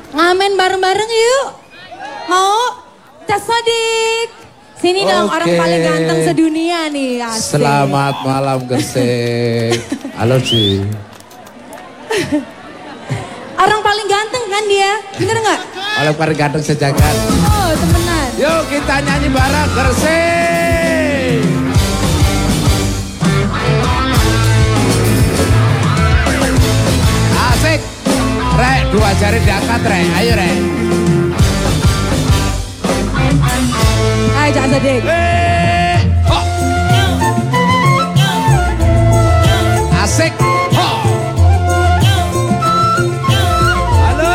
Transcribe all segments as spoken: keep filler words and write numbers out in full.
Ngamen bareng-bareng yuk. Mau? Cak Sodik. Sini dong, Oke. orang paling ganteng sedunia nih. Asik. Selamat malam Gresik. Halo Ci. Orang paling ganteng kan dia, bener nggak? Orang paling ganteng sejagat. Oh temenan. Yuk kita nyanyi bareng Gresik. Asik. Rek, dua jari diangkat Rek, ayo Rek. Ayo Cak Sodik. Eh, ho. Asik. Ho. Halo.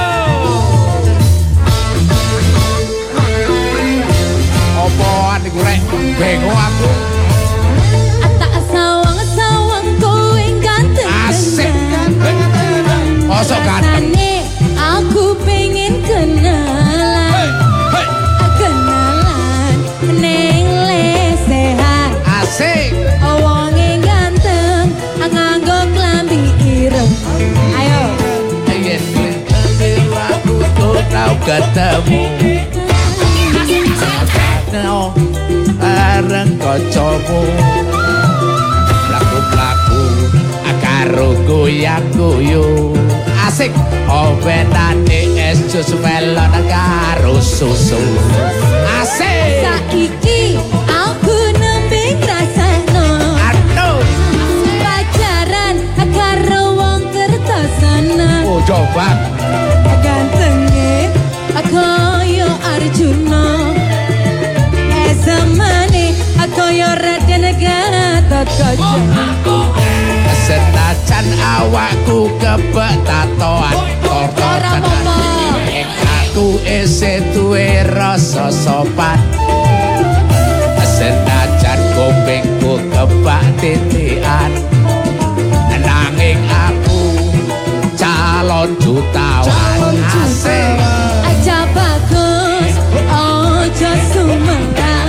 Opoan iku Rek, bingung aku. Tak sawang-sawang kowe ganteng. Asik. Kosok ganteng. Rasane aku pengen kenalan. Hei, hei. Kenalan neng lesehan. Asik. Wonge ganteng nganggo klambi ireng. Ayo. Ingin biru aku tuh tahu ketemu. Kau bareng kocomu. Laku-laku karo goyang-guyu. Asik. Obenane es jus melon karo susu. Asik. Saiki aku nembe ngrasakno. Aduh. Pacaran karo wong Kertosana. Oh coba. Gantenge kaya Arjuna. Esamane kaya Raden Gatotkaca. Senajan awakku kebak tatoan Ora apa-apa. aku isih duwe rasa sopan. Senajan kupingku kebak titian, nanging aku calon jutawan. Asik. Aja bagus, ojo sumerang.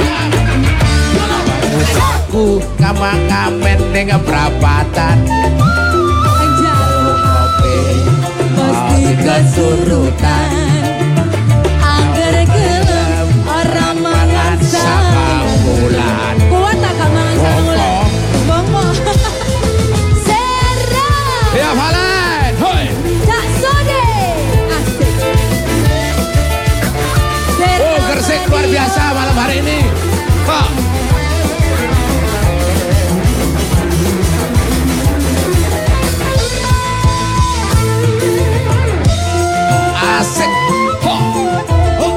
Aku kamang-kamen ning prapatan. Jaluk Kopi mesti kesurutan. Angger gelem ora mangan sama sabulan. bulan. Kuat tak gak mangan sabulan? Bongkok. Bongkok. Sera. Ya Valen, hoi. Cak Sodik. Asik. Sera. Oh, Gresik luar biasa malam hari ini. Ha. Asik. Ho. Ho.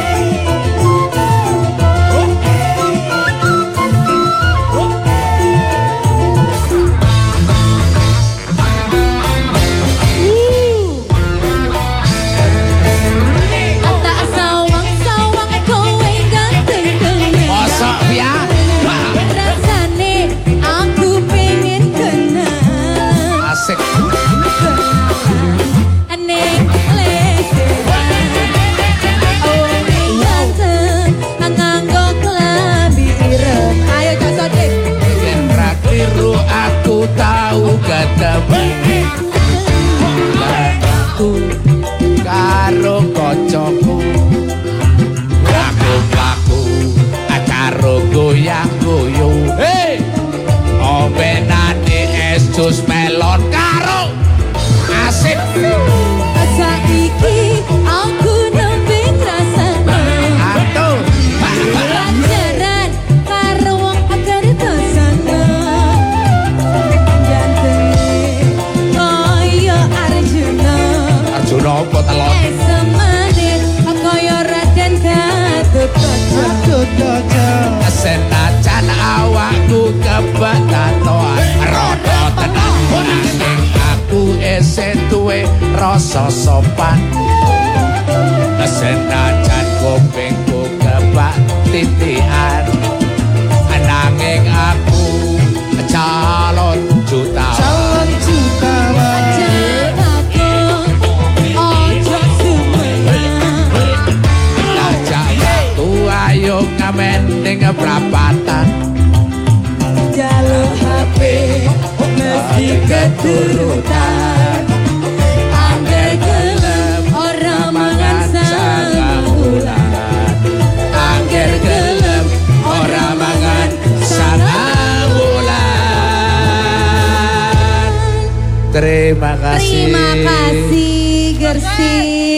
Ho. Ho. Tak sawang-sawang kowe ganteng banget. Mosok ya. Ha. Rasane aku pengen kenal. Asik. Neng lesehan. Wonge ganteng nganggo klambi ireng. Ayo Cak Sodik. Yen raktiru aku tahu ketemu. Aku karo kocokku. Laku-laku karo goyang-guyu. Hei, obenane es jus melon karo asik. Saiki aku nembe ngrasakno. Atuh. Pacaran karo wong Kertosana. Gantenge kaya Arjuna. Arjuna apa telon? Esemane kaya Raden Gatotkaca. Senajan awakku kebak tatoan rodo tenan. Nanging aku isih duwe rasa sopan. Senajan kupingku kebak titian, nanging aku calon jutawan. Calon jutawan. Ojo sumerang. Ajak watu ayo ngamen ning prapatan. Jaluk H P mesti keturutan. Angger gelem ora Terima kasih. Terima kasih Gersik.